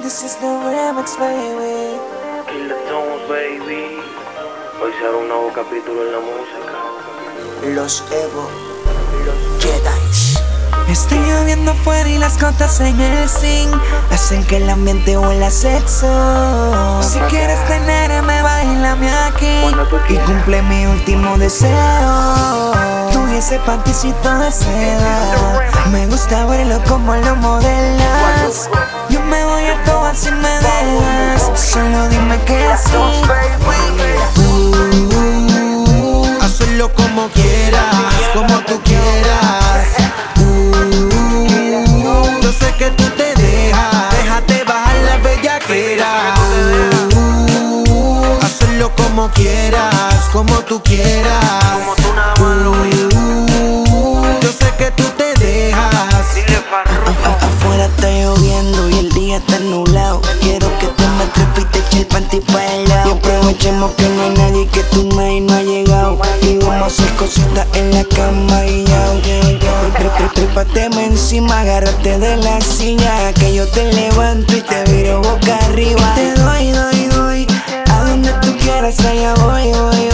This is the remix, baby. Kill the tones, baby. Hoy será un nuevo capítulo en la música. Los Evo, los Jedis. Estoy lloviendo afuera y las gotas en el zinc hacen que el ambiente huela a sexo. Si quieres tenerme, bailame aquí y cumple mi último deseo. Tú y ese panticito de seda, me gusta verlo como lo modelas. Yo me voy a todo si me dejas, solo dime que sí. Hazlo como quieras, como tú quieras. Yo sé que tú te dejas, déjate bajar la bellaquera. Hazlo como quieras, como tú quieras. Yo sé que tú te dejas. Afuera está lloviendo y el día está nublado. Quiero que tú me trepes y te eche el panty para el lado. Y aprovechemos que no hay nadie, que tu nadie no ha llegado. Y vamos a hacer cositas en la cama y ya. Trépateme encima, agárrate de la silla, que yo te levanto y te viro boca arriba. Te doy, a donde tú quieras, allá voy.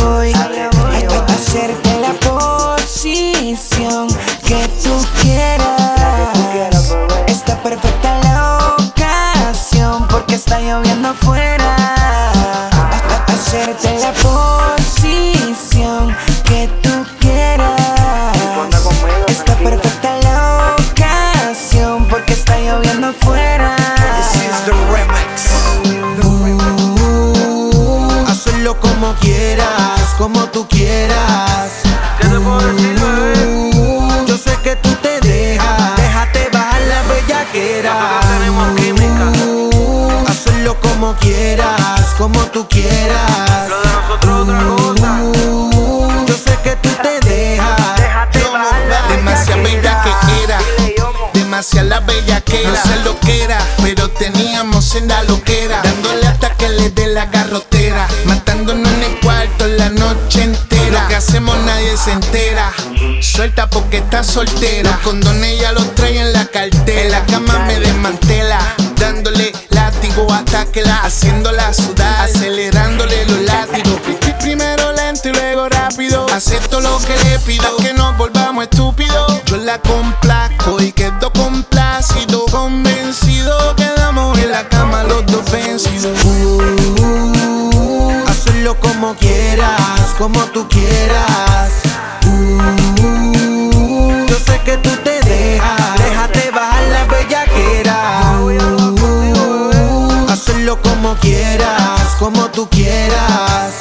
Hacerte la posición que tú quieras. Está perfecta la ocasión porque está lloviendo afuera. Hacerte la posición que tú quieras. Está perfecta la ocasión porque está lloviendo afuera. This is the remix. Hazlo como quieras, como tú quieras. ¿Qué te puedo decir, bebé? Yo sé que tú te dejas, déjate bajar la bellaquera. Nosotros tenemos química. Hazlo como quieras, como tú quieras. Lo de nosotros otra cosa. Yo sé que tú te dejas. Demasiada bella que era, demasiada bella que no sé lo que era, pero teníamos en la loquera, dándole hasta que le dé la garrotera, matándonos en el cuarto la noche entera. Lo que hacemos nadie se entera, suelta porque está soltera. Los condones ya los trae en la cartera, en la cama me desmantela, dándole látigo hasta que la haciéndola sudar, acelerándole los látigos. Primero lento y luego rápido, acepto lo que le pido, que nos volvamos estúpidos. Yo la complazco y quedo complacido, convencido, quedamos en la cama los dos vencidos. Hazlo como quieras, como tú quieras. Yo sé que tú te dejas, déjate bajar la bellaquera. Hazlo como quieras, como tú quieras.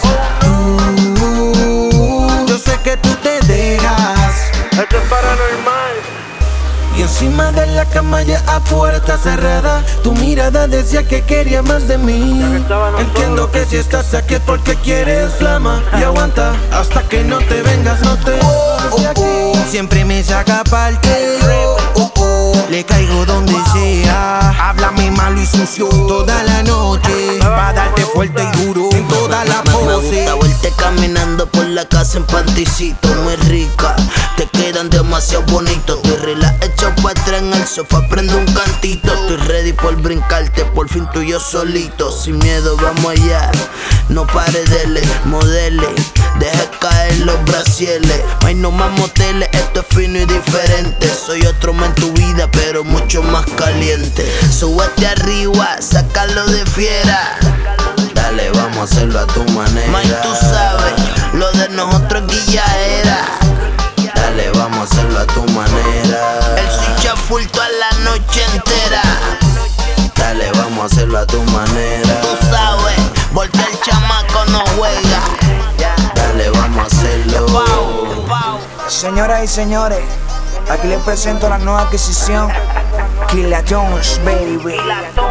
Yo sé que tú te dejas. Esto es paranormal. Y encima de la cama ya a puerta cerrada, tu mirada decía que quería más de mí. Entiendo que si estás aquí es porque quieres flama. Y aguanta hasta que no te vengas, no te vas de aquí. Siempre me saca parte, le caigo donde sea. Háblame malo y sucio toda la noche, pa' darte fuerte y duro en toda la pose. Me gusta verte caminando por la casa en panticito, muy rica. Te quedan demasiado bonitos. Estoy relax, hecho pa' atrás en el sofá, prendo un cantito. Estoy ready por brincarte, por fin tú y yo solito. Sin miedo, vamos allá. No pare, dele, modele. Deja caer los brasieles. No hay no más moteles, esto es fino y diferente. Soy otro más en tu vida, pero mucho más caliente. Súbete arriba, sácalo de fiera. Dale, vamos a hacerlo a tu manera. Mike, tú sabes, lo de nosotros aquí ya era. Dale, vamos a hacerlo a tu manera. El switch a full toda la noche entera. Dale, vamos a hacerlo a tu manera. Tú sabes, porque el chamaco no juega. Dale, vamos a hacerlo. Señoras y señores, aquí les presento la nueva adquisición, Kill the Tones, baby.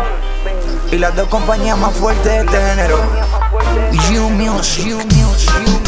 Y las dos compañías más fuertes de este género, You Music.